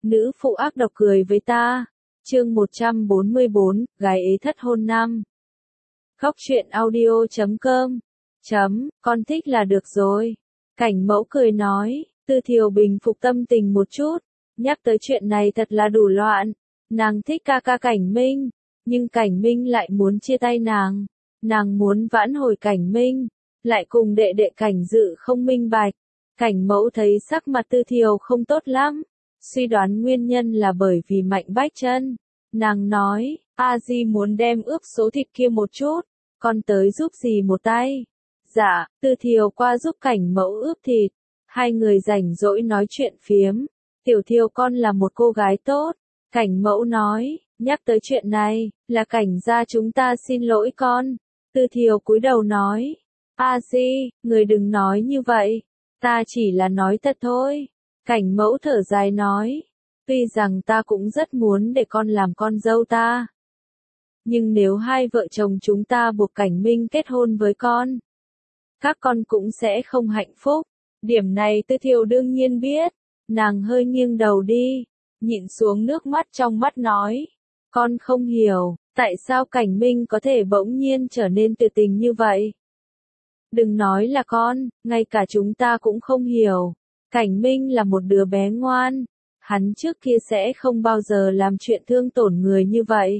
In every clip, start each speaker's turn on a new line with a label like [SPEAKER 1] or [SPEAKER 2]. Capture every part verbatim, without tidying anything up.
[SPEAKER 1] Nữ phụ ác độc cười với ta. Chương một trăm bốn mươi bốn, gái ế thất hôn năm. Khóc chuyện audio chấm com. Chấm, con thích là được rồi. Cảnh mẫu cười nói, Tư Thiều bình phục tâm tình một chút. Nhắc tới chuyện này thật là đủ loạn. Nàng thích ca ca Cảnh Minh, nhưng Cảnh Minh lại muốn chia tay nàng. Nàng muốn vãn hồi Cảnh Minh, lại cùng đệ đệ Cảnh Dự không minh bạch. Cảnh mẫu thấy sắc mặt Tư Thiều không tốt lắm, suy đoán nguyên nhân là bởi vì Mạnh Bách Chân. Nàng nói, A Di muốn đem ướp số thịt kia một chút, con tới giúp dì một tay. Dạ, Tư Thiều qua giúp Cảnh mẫu ướp thịt. Hai người rảnh rỗi nói chuyện phiếm. Tiểu Thiều con là một cô gái tốt. Cảnh mẫu nói, nhắc tới chuyện này, là Cảnh gia chúng ta xin lỗi con. Tư Thiều cúi đầu nói, A Di, người đừng nói như vậy, ta chỉ là nói thật thôi. Cảnh mẫu thở dài nói, tuy rằng ta cũng rất muốn để con làm con dâu ta. Nhưng nếu hai vợ chồng chúng ta buộc Cảnh Minh kết hôn với con, các con cũng sẽ không hạnh phúc. Điểm này Tư Thiều đương nhiên biết. Nàng hơi nghiêng đầu đi, nhịn xuống nước mắt trong mắt nói, con không hiểu, tại sao Cảnh Minh có thể bỗng nhiên trở nên tuyệt tình như vậy. Đừng nói là con, ngay cả chúng ta cũng không hiểu. Cảnh Minh là một đứa bé ngoan, hắn trước kia sẽ không bao giờ làm chuyện thương tổn người như vậy.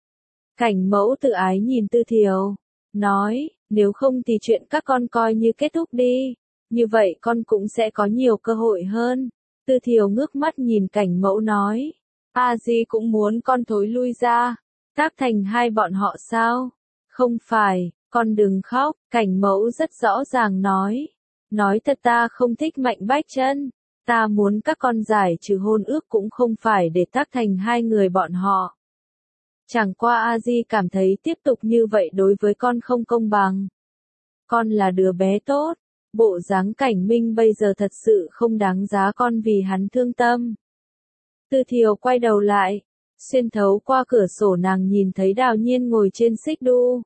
[SPEAKER 1] Cảnh mẫu tự ái nhìn Tư Thiều, nói, nếu không thì chuyện các con coi như kết thúc đi, như vậy con cũng sẽ có nhiều cơ hội hơn. Tư Thiều ngước mắt nhìn Cảnh mẫu nói, A Di cũng muốn con thối lui ra, tác thành hai bọn họ sao? Không phải, con đừng khóc. Cảnh mẫu rất rõ ràng nói, nói thật ta không thích Mạnh Bách Chân, ta muốn các con giải trừ hôn ước cũng không phải để tác thành hai người bọn họ. Chẳng qua A Di cảm thấy tiếp tục như vậy đối với con không công bằng. Con là đứa bé tốt. Bộ dáng Cảnh Minh bây giờ thật sự không đáng giá con vì hắn thương tâm. Tư Thiều quay đầu lại, xuyên thấu qua cửa sổ nàng nhìn thấy Đào Nhiên ngồi trên xích đu.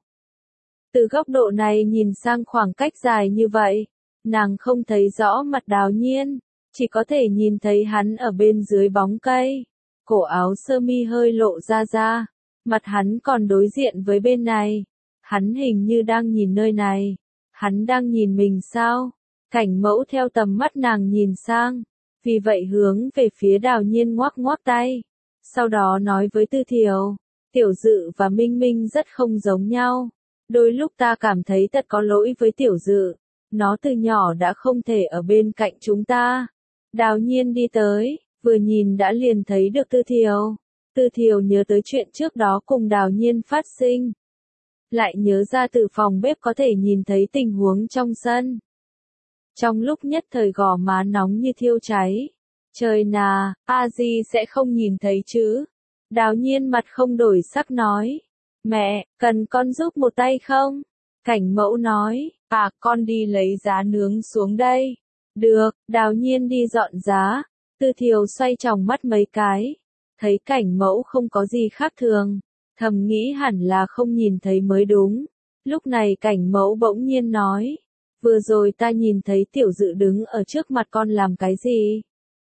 [SPEAKER 1] Từ góc độ này nhìn sang khoảng cách dài như vậy, nàng không thấy rõ mặt Đào Nhiên, chỉ có thể nhìn thấy hắn ở bên dưới bóng cây. Cổ áo sơ mi hơi lộ ra ra, mặt hắn còn đối diện với bên này. Hắn hình như đang nhìn nơi này. Hắn đang nhìn mình sao? Cảnh mẫu theo tầm mắt nàng nhìn sang, vì vậy hướng về phía Đào Nhiên ngoắc ngoắc tay. Sau đó nói với Tư Thiều, Tiểu Dự và Minh Minh rất không giống nhau. Đôi lúc ta cảm thấy thật có lỗi với Tiểu Dự, nó từ nhỏ đã không thể ở bên cạnh chúng ta. Đào Nhiên đi tới, vừa nhìn đã liền thấy được Tư Thiều. Tư Thiều nhớ tới chuyện trước đó cùng Đào Nhiên phát sinh. Lại nhớ ra từ phòng bếp có thể nhìn thấy tình huống trong sân. Trong lúc nhất thời gò má nóng như thiêu cháy. Trời nà, A Di sẽ không nhìn thấy chứ. Đào Nhiên mặt không đổi sắc nói. Mẹ, cần con giúp một tay không? Cảnh mẫu nói, à con đi lấy giá nướng xuống đây. Được, Đào Nhiên đi dọn giá. Tư Thiều xoay tròng mắt mấy cái. Thấy cảnh mẫu không có gì khác thường. Thầm nghĩ hẳn là không nhìn thấy mới đúng. Lúc này Cảnh mẫu bỗng nhiên nói. Vừa rồi ta nhìn thấy Tiểu Dự đứng ở trước mặt con làm cái gì?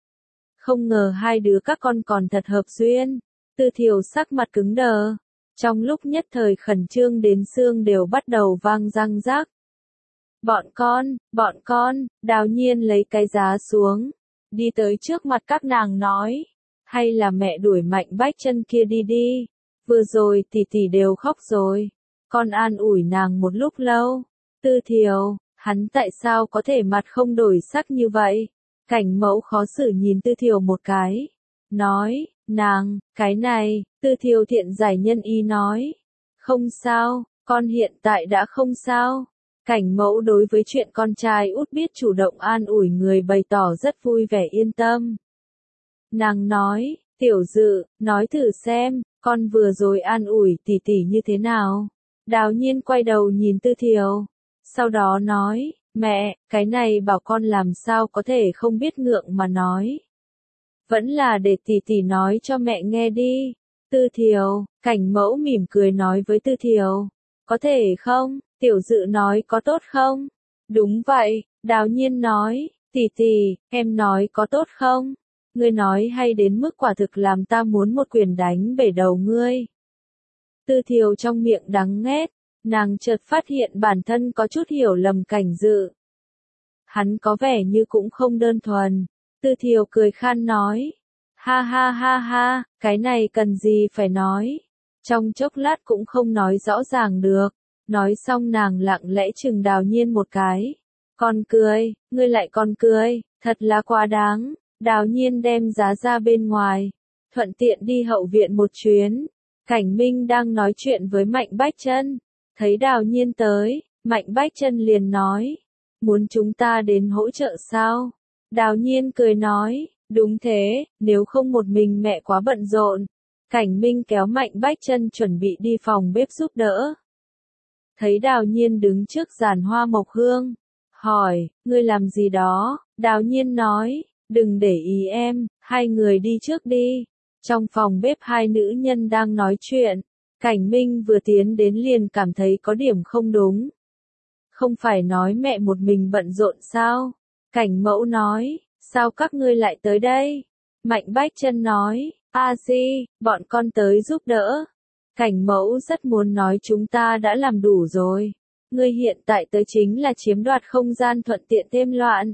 [SPEAKER 1] Không ngờ hai đứa các con còn thật hợp duyên. Tư Thiều sắc mặt cứng đờ. Trong lúc nhất thời khẩn trương đến xương đều bắt đầu vang răng rắc. Bọn con, bọn con, Đào Nhiên lấy cái giá xuống. Đi tới trước mặt các nàng nói. Hay là mẹ đuổi Mạnh Bách Chân kia đi đi. Vừa rồi tỷ tỷ đều khóc rồi. Con an ủi nàng một lúc lâu. Tư Thiều, hắn tại sao có thể mặt không đổi sắc như vậy? Cảnh mẫu khó xử nhìn Tư Thiều một cái. Nói, nàng, cái này, Tư Thiều thiện giải nhân ý nói. Không sao, con hiện tại đã không sao. Cảnh mẫu đối với chuyện con trai út biết chủ động an ủi người bày tỏ rất vui vẻ yên tâm. Nàng nói, Tiểu Dự, nói thử xem. Con vừa rồi an ủi tỷ tỷ như thế nào? Đào Nhiên quay đầu nhìn Tư Thiều. Sau đó nói, mẹ, cái này bảo con làm sao có thể không biết ngượng mà nói. Vẫn là để tỷ tỷ nói cho mẹ nghe đi. Tư Thiều, Cảnh mẫu mỉm cười nói với Tư Thiều. Có thể không? Tiểu Dự nói có tốt không? Đúng vậy, Đào Nhiên nói, tỷ tỷ, em nói có tốt không? ngươi nói hay đến mức quả thực làm ta muốn một quyền đánh bể đầu ngươi. Tư Thiều trong miệng đắng nghét, nàng chợt phát hiện bản thân có chút hiểu lầm Cảnh Dự. Hắn có vẻ như cũng không đơn thuần. Tư Thiều cười khan nói, ha ha ha ha, cái này cần gì phải nói. Trong chốc lát cũng không nói rõ ràng được. Nói xong nàng lặng lẽ chừng Đào Nhiên một cái. Còn cười, ngươi lại còn cười, thật là quá đáng. Đào Nhiên đem giá ra bên ngoài, thuận tiện đi hậu viện một chuyến. Cảnh Minh đang nói chuyện với Mạnh Bách Chân, thấy Đào Nhiên tới, Mạnh Bách Chân liền nói, muốn chúng ta đến hỗ trợ sao? Đào Nhiên cười nói, đúng thế, nếu không một mình mẹ quá bận rộn. Cảnh Minh kéo Mạnh Bách Chân chuẩn bị đi phòng bếp giúp đỡ. Thấy Đào Nhiên đứng trước giàn hoa mộc hương, hỏi, ngươi làm gì đó? Đào Nhiên nói, đừng để ý em, hai người đi trước đi. Trong phòng bếp hai nữ nhân đang nói chuyện, Cảnh Minh vừa tiến đến liền cảm thấy có điểm không đúng. Không phải nói mẹ một mình bận rộn sao? Cảnh Mẫu nói, sao các ngươi lại tới đây? Mạnh Bách Chân nói, a di, bọn con tới giúp đỡ. Cảnh Mẫu rất muốn nói chúng ta đã làm đủ rồi. Ngươi hiện tại tới chính là chiếm đoạt không gian thuận tiện thêm loạn.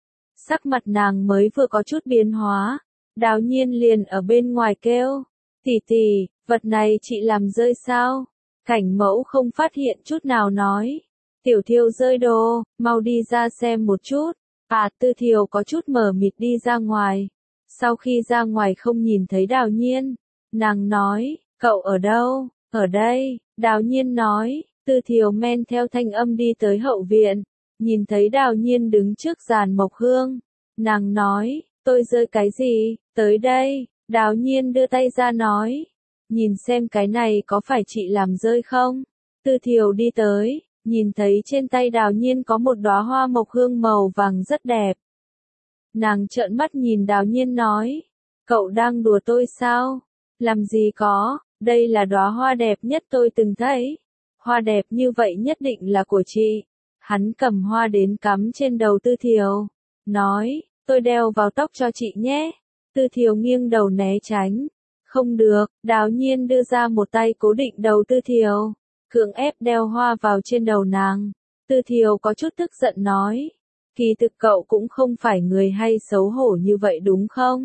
[SPEAKER 1] Sắc mặt nàng mới vừa có chút biến hóa. Đào Nhiên liền ở bên ngoài kêu, tỷ tỷ, vật này chị làm rơi sao? Cảnh Mẫu không phát hiện chút nào nói, Tiểu Thiều rơi đồ, mau đi ra xem một chút. À, Tư Thiều có chút mờ mịt đi ra ngoài. Sau khi ra ngoài không nhìn thấy Đào Nhiên, nàng nói, cậu ở đâu? Ở đây. Đào Nhiên nói. Tư Thiều men theo thanh âm đi tới hậu viện, nhìn thấy Đào Nhiên đứng trước giàn mộc hương, nàng nói, tôi rơi cái gì? Tới đây. Đào Nhiên đưa tay ra nói, nhìn xem cái này có phải chị làm rơi không? Tư Thiều đi tới, nhìn thấy trên tay Đào Nhiên có một đóa hoa mộc hương màu vàng rất đẹp. Nàng trợn mắt nhìn Đào Nhiên nói, cậu đang đùa tôi sao? Làm gì có, đây là đóa hoa đẹp nhất tôi từng thấy. Hoa đẹp như vậy nhất định là của chị. Hắn cầm hoa đến cắm trên đầu Tư Thiều, nói, tôi đeo vào tóc cho chị nhé. Tư Thiều nghiêng đầu né tránh. Không được, Đào Nhiên đưa ra một tay cố định đầu Tư Thiều, cưỡng ép đeo hoa vào trên đầu nàng. Tư Thiều có chút tức giận nói, kỳ thực cậu cũng không phải người hay xấu hổ như vậy đúng không?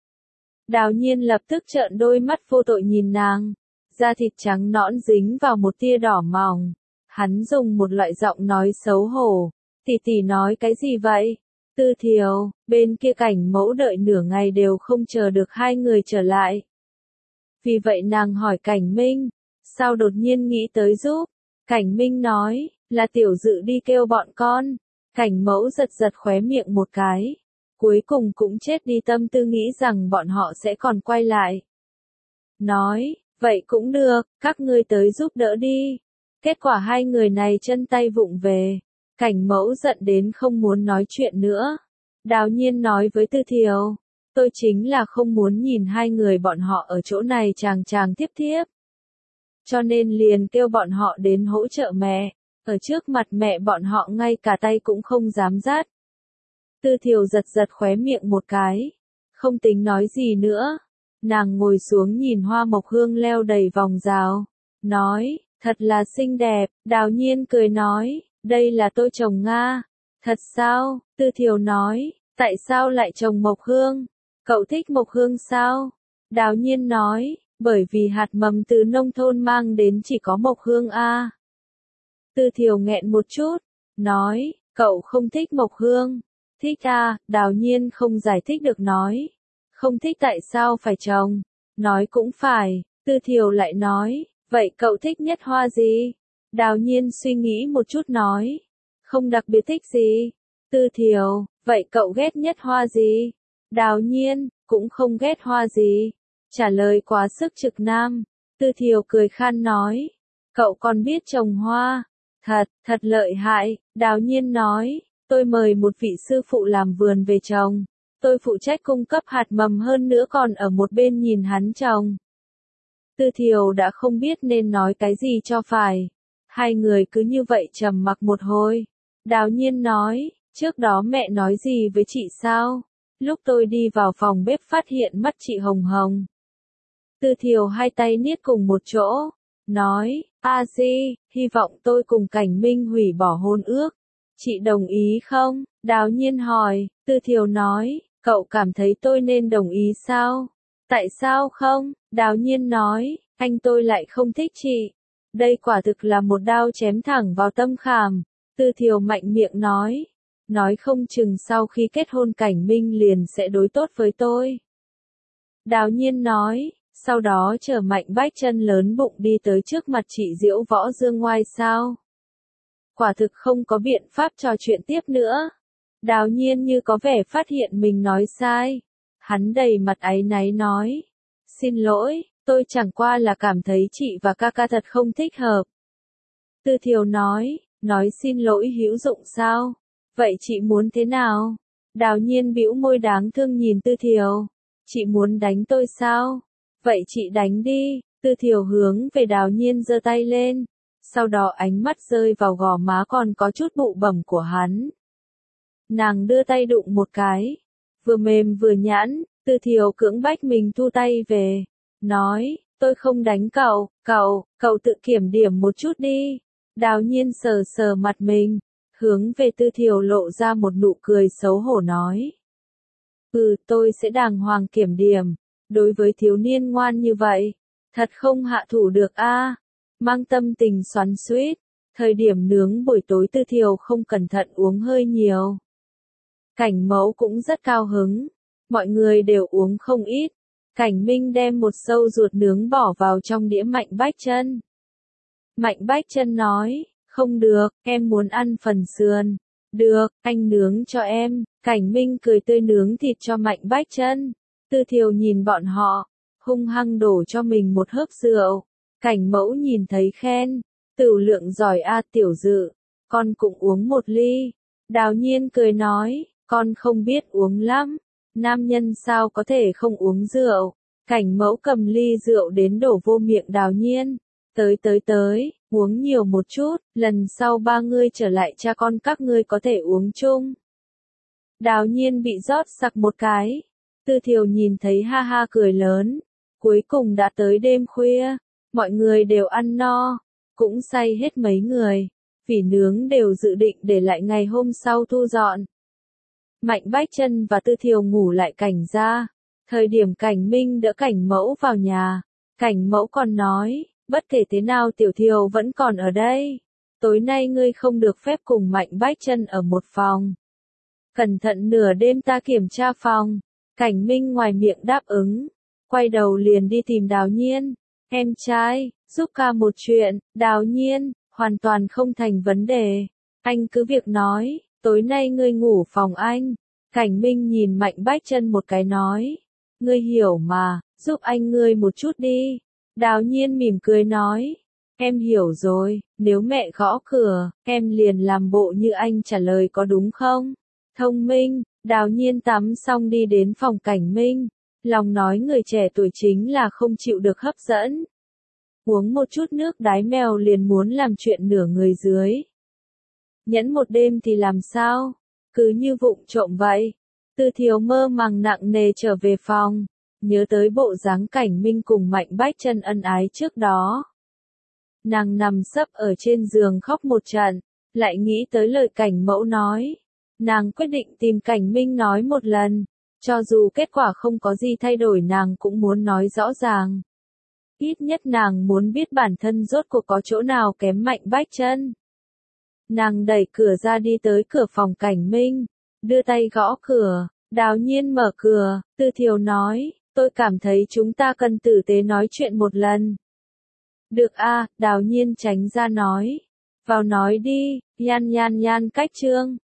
[SPEAKER 1] Đào Nhiên lập tức trợn đôi mắt vô tội nhìn nàng, da thịt trắng nõn dính vào một tia đỏ mỏng. Hắn dùng một loại giọng nói xấu hổ, tỷ tỷ nói cái gì vậy? Tư Thiều, bên kia Cảnh Mẫu đợi nửa ngày đều không chờ được hai người trở lại. Vì vậy nàng hỏi Cảnh Minh, sao đột nhiên nghĩ tới giúp? Cảnh Minh nói, là Tiểu Dự đi kêu bọn con. Cảnh Mẫu giật giật khóe miệng một cái, cuối cùng cũng chết đi tâm tư nghĩ rằng bọn họ sẽ còn quay lại. Nói, vậy cũng được, các ngươi tới giúp đỡ đi. Kết quả hai người này chân tay vụng về. Cảnh Mẫu giận đến không muốn nói chuyện nữa. Đào Nhiên nói với Tư Thiều, tôi chính là không muốn nhìn hai người bọn họ ở chỗ này chàng chàng tiếp tiếp. Cho nên liền kêu bọn họ đến hỗ trợ mẹ. Ở trước mặt mẹ bọn họ ngay cả tay cũng không dám dắt. Tư Thiều giật giật khóe miệng một cái, không tính nói gì nữa. Nàng ngồi xuống nhìn hoa mộc hương leo đầy vòng rào, nói, thật là xinh đẹp. Đào Nhiên cười nói, đây là tôi trồng Nga. Thật sao? Tư Thiều nói, tại sao lại trồng mộc hương? Cậu thích mộc hương sao? Đào Nhiên nói, bởi vì hạt mầm từ nông thôn mang đến chỉ có mộc hương a. Tư Thiều nghẹn một chút, nói, cậu không thích mộc hương. Thích à? Đào Nhiên không giải thích được nói, không thích tại sao phải trồng? Nói cũng phải. Tư Thiều lại nói, vậy cậu thích nhất hoa gì? Đào Nhiên suy nghĩ một chút nói, không đặc biệt thích gì. Tư Thiều, vậy cậu ghét nhất hoa gì? Đào Nhiên, cũng không ghét hoa gì. Trả lời quá sức trực nam. Tư Thiều cười khan nói, cậu còn biết trồng hoa. Thật, thật lợi hại. Đào Nhiên nói, tôi mời một vị sư phụ làm vườn về trồng. Tôi phụ trách cung cấp hạt mầm hơn nữa còn ở một bên nhìn hắn trồng. Tư Thiều đã không biết nên nói cái gì cho phải. Hai người cứ như vậy trầm mặc một hồi. Đào Nhiên nói, trước đó mẹ nói gì với chị sao? Lúc tôi đi vào phòng bếp phát hiện mắt chị hồng hồng. Tư Thiều hai tay niết cùng một chỗ, nói, A Di, hy vọng tôi cùng Cảnh Minh hủy bỏ hôn ước. Chị đồng ý không? Đào Nhiên hỏi, Tư Thiều nói, cậu cảm thấy tôi nên đồng ý sao? Tại sao không? Đào Nhiên nói, anh tôi lại không thích chị. Đây quả thực là một đao chém thẳng vào tâm khảm. Tư Thiều mạnh miệng nói, nói không chừng sau khi kết hôn Cảnh Minh liền sẽ đối tốt với tôi. Đào Nhiên nói, sau đó chờ Mạnh Bách Chân lớn bụng đi tới trước mặt chị Diễu Võ Dương Ngoai sao? Quả thực không có biện pháp trò chuyện tiếp nữa. Đào Nhiên như có vẻ phát hiện mình nói sai. Hắn đầy mặt áy náy nói, xin lỗi, tôi chẳng qua là cảm thấy chị và ca ca thật không thích hợp. Tư Thiều nói, nói xin lỗi hữu dụng sao? Vậy chị muốn thế nào? Đào Nhiên bĩu môi đáng thương nhìn Tư Thiều. Chị muốn đánh tôi sao? Vậy chị đánh đi. Tư Thiều hướng về Đào Nhiên giơ tay lên. Sau đó ánh mắt rơi vào gò má còn có chút bụ bẩm của hắn. Nàng đưa tay đụng một cái. Vừa mềm vừa nhẵn, Tư Thiều cưỡng bách mình thu tay về. Nói, tôi không đánh cậu, cậu, cậu tự kiểm điểm một chút đi. Đào Nhiên sờ sờ mặt mình, hướng về Tư Thiều lộ ra một nụ cười xấu hổ nói. Ừ, tôi sẽ đàng hoàng kiểm điểm. Đối với thiếu niên ngoan như vậy, thật không hạ thủ được a. Mang tâm tình xoắn xuýt, thời điểm nướng buổi tối Tư Thiều không cẩn thận uống hơi nhiều. Cảnh Mẫu cũng rất cao hứng, mọi người đều uống không ít. Cảnh Minh đem một sâu ruột nướng bỏ vào trong đĩa Mạnh Bách Chân. Mạnh Bách Chân nói, không được, em muốn ăn phần sườn. Được, anh nướng cho em. Cảnh Minh cười tươi nướng thịt cho Mạnh Bách Chân. Tư Thiều nhìn bọn họ, hung hăng đổ cho mình một hớp rượu. Cảnh Mẫu nhìn thấy khen, Tửu Lượng giỏi a Tiểu Dự, con cũng uống một ly. Đào Nhiên cười nói, con không biết uống lắm, nam nhân sao có thể không uống rượu. Cảnh Mẫu cầm ly rượu đến đổ vô miệng Đào Nhiên, tới tới tới, uống nhiều một chút, lần sau ba ngươi trở lại cha con các ngươi có thể uống chung. Đào Nhiên bị rót sặc một cái. Tư Thiều nhìn thấy ha ha cười lớn. Cuối cùng đã tới đêm khuya, mọi người đều ăn no, cũng say hết mấy người. Vỉ nướng đều dự định để lại ngày hôm sau thu dọn. Mạnh Bách Chân và Tư Thiều ngủ lại Cảnh gia. Thời điểm Cảnh Minh đỡ Cảnh Mẫu vào nhà, Cảnh Mẫu còn nói, bất kể thế nào Tiểu Thiều vẫn còn ở đây. Tối nay ngươi không được phép cùng Mạnh Bách Chân ở một phòng. Cẩn thận nửa đêm ta kiểm tra phòng. Cảnh Minh ngoài miệng đáp ứng, quay đầu liền đi tìm Đào Nhiên. Em trai, giúp ca một chuyện. Đào Nhiên, hoàn toàn không thành vấn đề. Anh cứ việc nói, tối nay ngươi ngủ phòng anh. Cảnh Minh nhìn Mạnh Bách Chân một cái nói, ngươi hiểu mà, giúp anh ngươi một chút đi. Đào Nhiên mỉm cười nói, em hiểu rồi, nếu mẹ gõ cửa, em liền làm bộ như anh trả lời có đúng không? Thông minh. Đào Nhiên tắm xong đi đến phòng Cảnh Minh, lòng nói người trẻ tuổi chính là không chịu được hấp dẫn. Uống một chút nước đái mèo liền muốn làm chuyện nửa người dưới. Nhẫn một đêm thì làm sao? Cứ như vụng trộm vậy. Tư Thiều mơ màng nặng nề trở về phòng, nhớ tới bộ dáng Cảnh Minh cùng Mạnh Bách Chân ân ái trước đó. Nàng nằm sấp ở trên giường khóc một trận, lại nghĩ tới lời Cảnh Mẫu nói. Nàng quyết định tìm Cảnh Minh nói một lần, cho dù kết quả không có gì thay đổi nàng cũng muốn nói rõ ràng. Ít nhất nàng muốn biết bản thân rốt cuộc có chỗ nào kém Mạnh Bách Chân. Nàng đẩy cửa ra đi tới cửa phòng Cảnh Minh, đưa tay gõ cửa. Đào Nhiên mở cửa. Tư Thiều nói, tôi cảm thấy chúng ta cần tử tế nói chuyện một lần. Được a. Đào Nhiên tránh ra nói, vào nói đi. Nhan nhan nhan cách trương.